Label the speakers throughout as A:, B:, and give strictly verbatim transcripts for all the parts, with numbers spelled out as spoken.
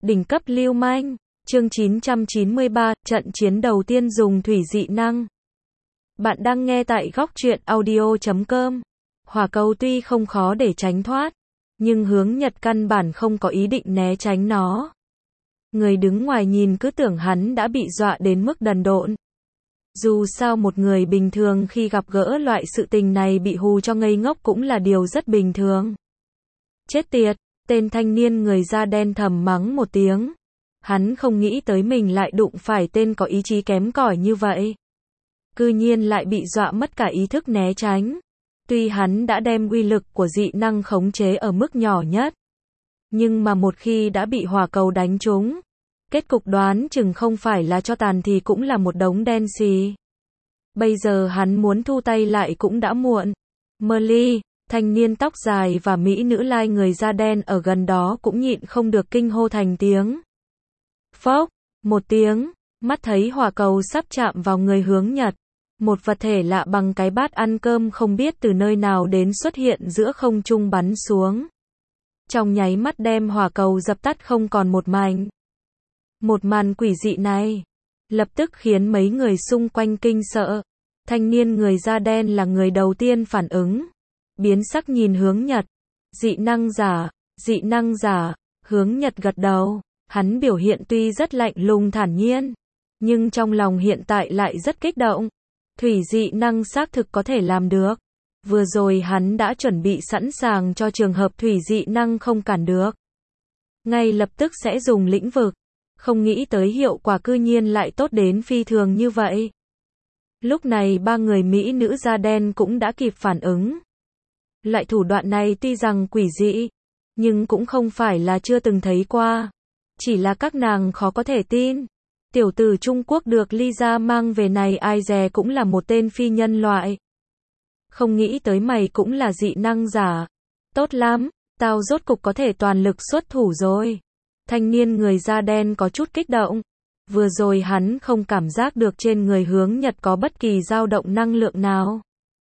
A: Đỉnh cấp lưu manh. Chương chín trăm chín mươi ba, trận chiến đầu tiên dùng thủy dị năng. Bạn đang nghe tại góc truyện audio chấm com. Hỏa cầu tuy không khó để tránh thoát, nhưng Hướng Nhật căn bản không có ý định né tránh nó. Người đứng ngoài nhìn cứ tưởng hắn đã bị dọa đến mức đần độn. Dù sao một người bình thường khi gặp gỡ loại sự tình này bị hù cho ngây ngốc cũng là điều rất bình thường. Chết tiệt, tên thanh niên người da đen thầm mắng một tiếng. Hắn không nghĩ tới mình lại đụng phải tên có ý chí kém cỏi như vậy. Cư nhiên lại bị dọa mất cả ý thức né tránh. Tuy hắn đã đem uy lực của dị năng khống chế ở mức nhỏ nhất, nhưng mà một khi đã bị hỏa cầu đánh trúng, kết cục đoán chừng không phải là cho tàn thì cũng là một đống đen xì. Bây giờ hắn muốn thu tay lại cũng đã muộn. Merly, thanh niên tóc dài và mỹ nữ lai người da đen ở gần đó cũng nhịn không được kinh hô thành tiếng. Phốc, một tiếng, mắt thấy hỏa cầu sắp chạm vào người Hướng Nhật. Một vật thể lạ bằng cái bát ăn cơm không biết từ nơi nào đến xuất hiện giữa không trung bắn xuống. Trong nháy mắt đem hỏa cầu dập tắt không còn một mảnh. Một màn quỷ dị này lập tức khiến mấy người xung quanh kinh sợ. Thanh niên người da đen là người đầu tiên phản ứng. Biến sắc nhìn Hướng Nhật. Dị năng giả, dị năng giả, Hướng Nhật gật đầu. Hắn biểu hiện tuy rất lạnh lùng thản nhiên, nhưng trong lòng hiện tại lại rất kích động. Thủy dị năng xác thực có thể làm được. Vừa rồi hắn đã chuẩn bị sẵn sàng cho trường hợp thủy dị năng không cản được. Ngay lập tức sẽ dùng lĩnh vực. Không nghĩ tới hiệu quả cư nhiên lại tốt đến phi thường như vậy. Lúc này ba người mỹ nữ da đen cũng đã kịp phản ứng. Loại thủ đoạn này tuy rằng quỷ dị, nhưng cũng không phải là chưa từng thấy qua. Chỉ là các nàng khó có thể tin. Tiểu tử Trung Quốc được Lisa mang về này ai dè cũng là một tên phi nhân loại. Không nghĩ tới mày cũng là dị năng giả. Tốt lắm, tao rốt cục có thể toàn lực xuất thủ rồi. Thanh niên người da đen có chút kích động. Vừa rồi hắn không cảm giác được trên người Hướng Nhật có bất kỳ dao động năng lượng nào.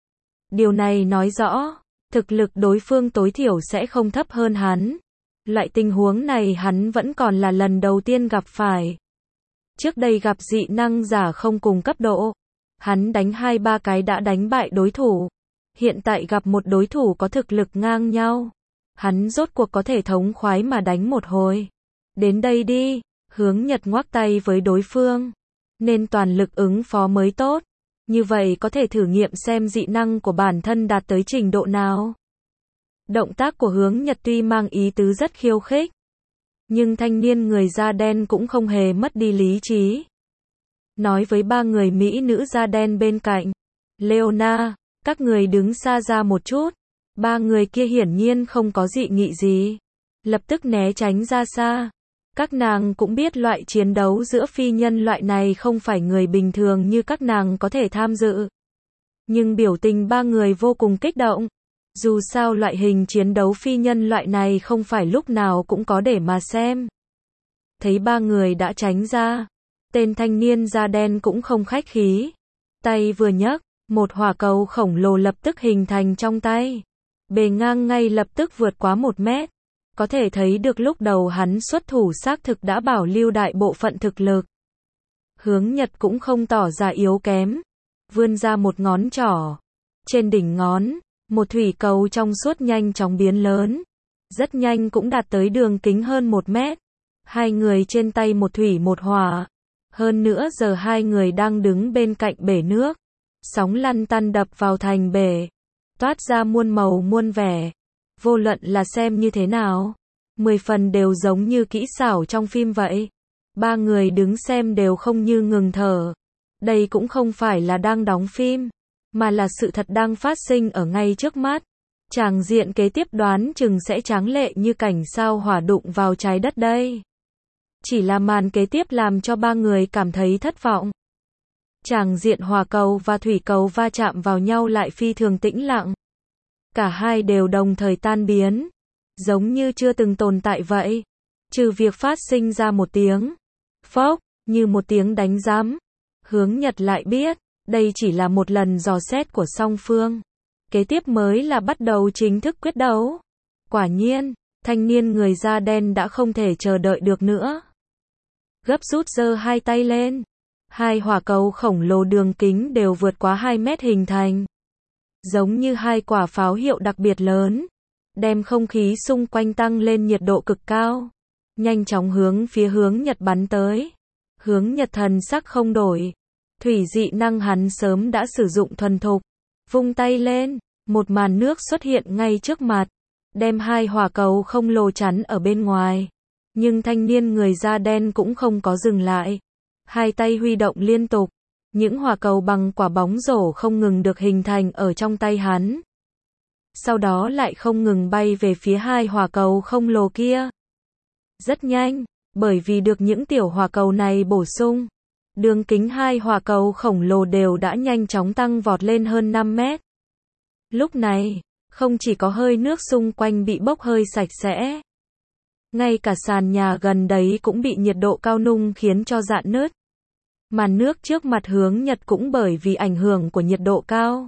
A: Điều này nói rõ, thực lực đối phương tối thiểu sẽ không thấp hơn hắn. Loại tình huống này hắn vẫn còn là lần đầu tiên gặp phải. Trước đây gặp dị năng giả không cùng cấp độ, hắn đánh hai ba cái đã đánh bại đối thủ. Hiện tại gặp một đối thủ có thực lực ngang nhau, hắn rốt cuộc có thể thống khoái mà đánh một hồi. Đến đây đi, Hướng Nhật ngoắc tay với đối phương. Nên toàn lực ứng phó mới tốt. Như vậy có thể thử nghiệm xem dị năng của bản thân đạt tới trình độ nào. Động tác của Hướng Nhật tuy mang ý tứ rất khiêu khích, nhưng thanh niên người da đen cũng không hề mất đi lý trí. Nói với ba người mỹ nữ da đen bên cạnh. Leona, các người đứng xa ra một chút. Ba người kia hiển nhiên không có dị nghị gì. Lập tức né tránh ra xa. Các nàng cũng biết loại chiến đấu giữa phi nhân loại này không phải người bình thường như các nàng có thể tham dự. Nhưng biểu tình ba người vô cùng kích động. Dù sao loại hình chiến đấu phi nhân loại này không phải lúc nào cũng có để mà xem. Thấy ba người đã tránh ra, tên thanh niên da đen cũng không khách khí. Tay vừa nhấc, một hỏa cầu khổng lồ lập tức hình thành trong tay. Bề ngang ngay lập tức vượt quá một mét. Có thể thấy được lúc đầu hắn xuất thủ xác thực đã bảo lưu đại bộ phận thực lực. Hướng Nhật cũng không tỏ ra yếu kém. Vươn ra một ngón trỏ. Trên đỉnh ngón, một thủy cầu trong suốt nhanh chóng biến lớn. Rất nhanh cũng đạt tới đường kính hơn một mét. Hai người trên tay một thủy một hỏa. Hơn nữa giờ hai người đang đứng bên cạnh bể nước. Sóng lăn tăn đập vào thành bể. Toát ra muôn màu muôn vẻ. Vô luận là xem như thế nào, mười phần đều giống như kỹ xảo trong phim vậy. Ba người đứng xem đều không như ngừng thở. Đây cũng không phải là đang đóng phim, mà là sự thật đang phát sinh ở ngay trước mắt. Tràng diện kế tiếp đoán chừng sẽ tráng lệ như cảnh sao hỏa đụng vào trái đất đây. Chỉ là màn kế tiếp làm cho ba người cảm thấy thất vọng. Tràng diện hỏa cầu và thủy cầu va chạm vào nhau lại phi thường tĩnh lặng. Cả hai đều đồng thời tan biến, giống như chưa từng tồn tại vậy. Trừ việc phát sinh ra một tiếng phốc, như một tiếng đánh giám. Hướng Nhật lại biết, đây chỉ là một lần dò xét của song phương. Kế tiếp mới là bắt đầu chính thức quyết đấu. Quả nhiên, Thanh niên người da đen đã không thể chờ đợi được nữa. Gấp rút giơ hai tay lên. Hai hỏa cầu khổng lồ đường kính đều vượt quá hai mét hình thành. Giống như hai quả pháo hiệu đặc biệt lớn. Đem không khí xung quanh tăng lên nhiệt độ cực cao. Nhanh chóng hướng phía hướng Nhật bắn tới. Hướng Nhật thần sắc không đổi. Thủy dị năng hắn sớm đã sử dụng thuần thục. Vung tay lên, một màn nước xuất hiện ngay trước mặt. Đem hai hỏa cầu không lồ chắn ở bên ngoài. Nhưng thanh niên người da đen cũng không có dừng lại. Hai tay huy động liên tục. Những hỏa cầu bằng quả bóng rổ không ngừng được hình thành ở trong tay hắn. Sau đó lại không ngừng bay về phía hai hỏa cầu không lồ kia. Rất nhanh, bởi vì được những tiểu hỏa cầu này bổ sung. Đường kính hai hỏa cầu khổng lồ đều đã nhanh chóng tăng vọt lên hơn năm mét. Lúc này, không chỉ có hơi nước xung quanh bị bốc hơi sạch sẽ. Ngay cả sàn nhà gần đấy cũng bị nhiệt độ cao nung khiến cho rạn nứt. Màn nước trước mặt hướng Nhật cũng bởi vì ảnh hưởng của nhiệt độ cao.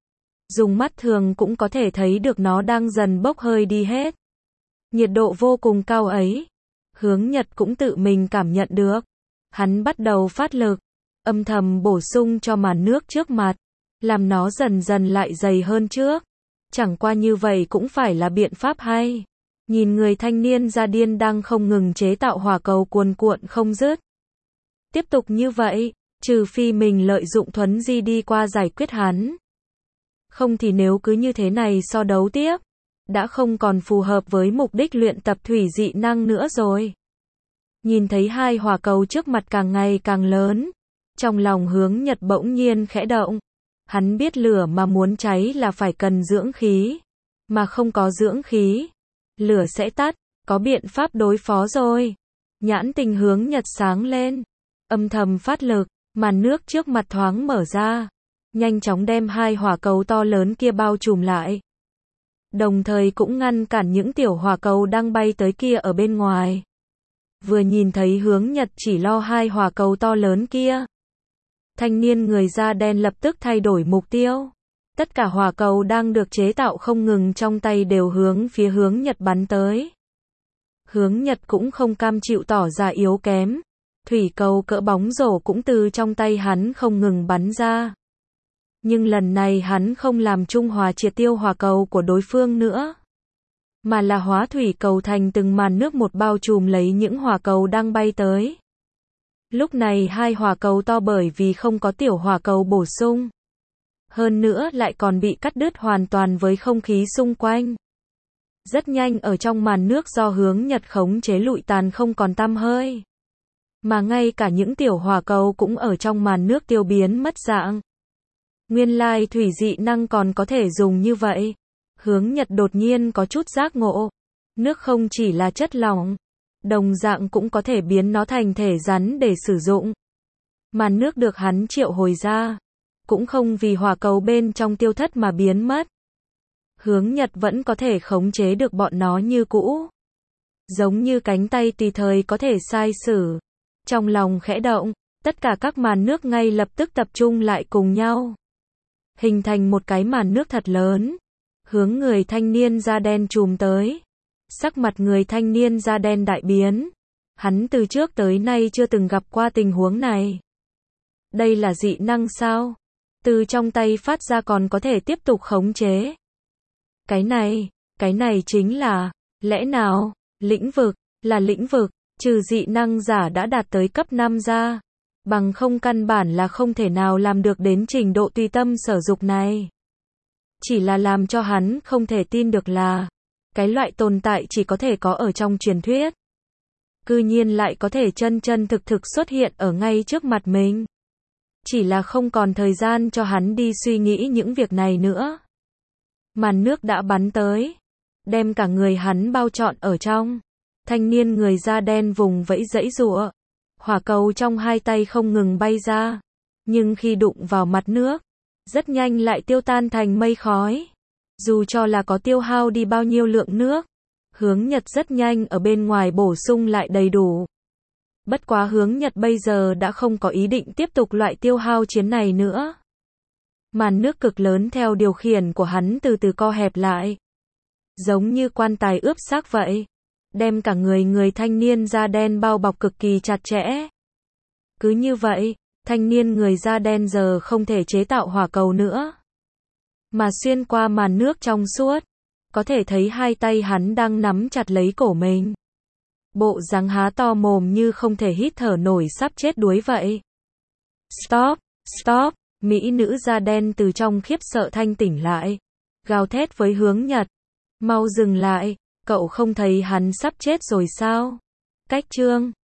A: Dùng mắt thường cũng có thể thấy được nó đang dần bốc hơi đi hết. Nhiệt độ vô cùng cao ấy. Hướng Nhật cũng tự mình cảm nhận được. Hắn bắt đầu phát lực. Âm thầm bổ sung cho màn nước trước mặt. Làm nó dần dần lại dày hơn trước. Chẳng qua như vậy cũng phải là biện pháp hay. Nhìn người thanh niên da điên đang không ngừng chế tạo hỏa cầu cuồn cuộn không dứt. Tiếp tục như vậy, trừ phi mình lợi dụng thuấn di đi qua giải quyết hắn. Không thì nếu cứ như thế này so đấu tiếp, đã không còn phù hợp với mục đích luyện tập thủy dị năng nữa rồi. Nhìn thấy hai hỏa cầu trước mặt càng ngày càng lớn, trong lòng hướng Nhật bỗng nhiên khẽ động. Hắn biết lửa mà muốn cháy là phải cần dưỡng khí, mà không có dưỡng khí, lửa sẽ tắt, có biện pháp đối phó rồi. Nhãn tình hướng Nhật sáng lên, âm thầm phát lực, màn nước trước mặt thoáng mở ra, nhanh chóng đem hai hỏa cầu to lớn kia bao trùm lại. Đồng thời cũng ngăn cản những tiểu hỏa cầu đang bay tới kia ở bên ngoài. Vừa nhìn thấy hướng Nhật chỉ lo hai hỏa cầu to lớn kia. Thanh niên người da đen lập tức thay đổi mục tiêu. Tất cả hỏa cầu đang được chế tạo không ngừng trong tay đều hướng phía hướng Nhật bắn tới. Hướng Nhật cũng không cam chịu tỏ ra yếu kém. Thủy cầu cỡ bóng rổ cũng từ trong tay hắn không ngừng bắn ra. Nhưng lần này hắn không làm trung hòa triệt tiêu hỏa cầu của đối phương nữa. Mà là hóa thủy cầu thành từng màn nước một bao trùm lấy những hỏa cầu đang bay tới. Lúc này hai hỏa cầu to bởi vì không có tiểu hỏa cầu bổ sung. Hơn nữa lại còn bị cắt đứt hoàn toàn với không khí xung quanh. Rất nhanh ở trong màn nước do hướng Nhật khống chế lụi tàn không còn tăm hơi. Mà ngay cả những tiểu hỏa cầu cũng ở trong màn nước tiêu biến mất dạng. Nguyên lai thủy dị năng còn có thể dùng như vậy. Hướng Nhật đột nhiên có chút giác ngộ. Nước không chỉ là chất lỏng. Đồng dạng cũng có thể biến nó thành thể rắn để sử dụng. Màn nước được hắn triệu hồi ra. Cũng không vì hỏa cầu bên trong tiêu thất mà biến mất. Hướng Nhật vẫn có thể khống chế được bọn nó như cũ. Giống như cánh tay tùy thời có thể sai sử. Trong lòng khẽ động, tất cả các màn nước ngay lập tức tập trung lại cùng nhau. Hình thành một cái màn nước thật lớn. Hướng người thanh niên da đen trùm tới. Sắc mặt người thanh niên da đen đại biến. Hắn từ trước tới nay chưa từng gặp qua tình huống này. Đây là dị năng sao? Từ trong tay phát ra còn có thể tiếp tục khống chế. Cái này, cái này chính là, lẽ nào, lĩnh vực, là lĩnh vực, trừ dị năng giả đã đạt tới cấp năm ra. Bằng không căn bản là không thể nào làm được đến trình độ tùy tâm sở dục này. Chỉ là làm cho hắn không thể tin được là, cái loại tồn tại chỉ có thể có ở trong truyền thuyết. Cư nhiên lại có thể chân chân thực thực xuất hiện ở ngay trước mặt mình. Chỉ là không còn thời gian cho hắn đi suy nghĩ những việc này nữa. Màn nước đã bắn tới, đem cả người hắn bao trọn ở trong. Thanh niên người da đen vùng vẫy giãy giụa. Hỏa cầu trong hai tay không ngừng bay ra. Nhưng khi đụng vào mặt nước, rất nhanh lại tiêu tan thành mây khói. Dù cho là có tiêu hao đi bao nhiêu lượng nước, hướng Nhật rất nhanh ở bên ngoài bổ sung lại đầy đủ. Bất quá hướng Nhật bây giờ đã không có ý định tiếp tục loại tiêu hao chiến này nữa. Màn nước cực lớn theo điều khiển của hắn từ từ co hẹp lại. giống như quan tài ướp xác vậy, đem cả người người thanh niên da đen bao bọc cực kỳ chặt chẽ. Cứ như vậy, thanh niên người da đen giờ không thể chế tạo hỏa cầu nữa, mà xuyên qua màn nước trong suốt, có thể thấy hai tay hắn đang nắm chặt lấy cổ mình. Bộ dáng há to mồm như không thể hít thở nổi, sắp chết đuối vậy. Stop, stop, mỹ nữ da đen từ trong khiếp sợ thanh tỉnh lại, gào thét với Hướng Nhật. Mau dừng lại, cậu không thấy hắn sắp chết rồi sao? Cách chương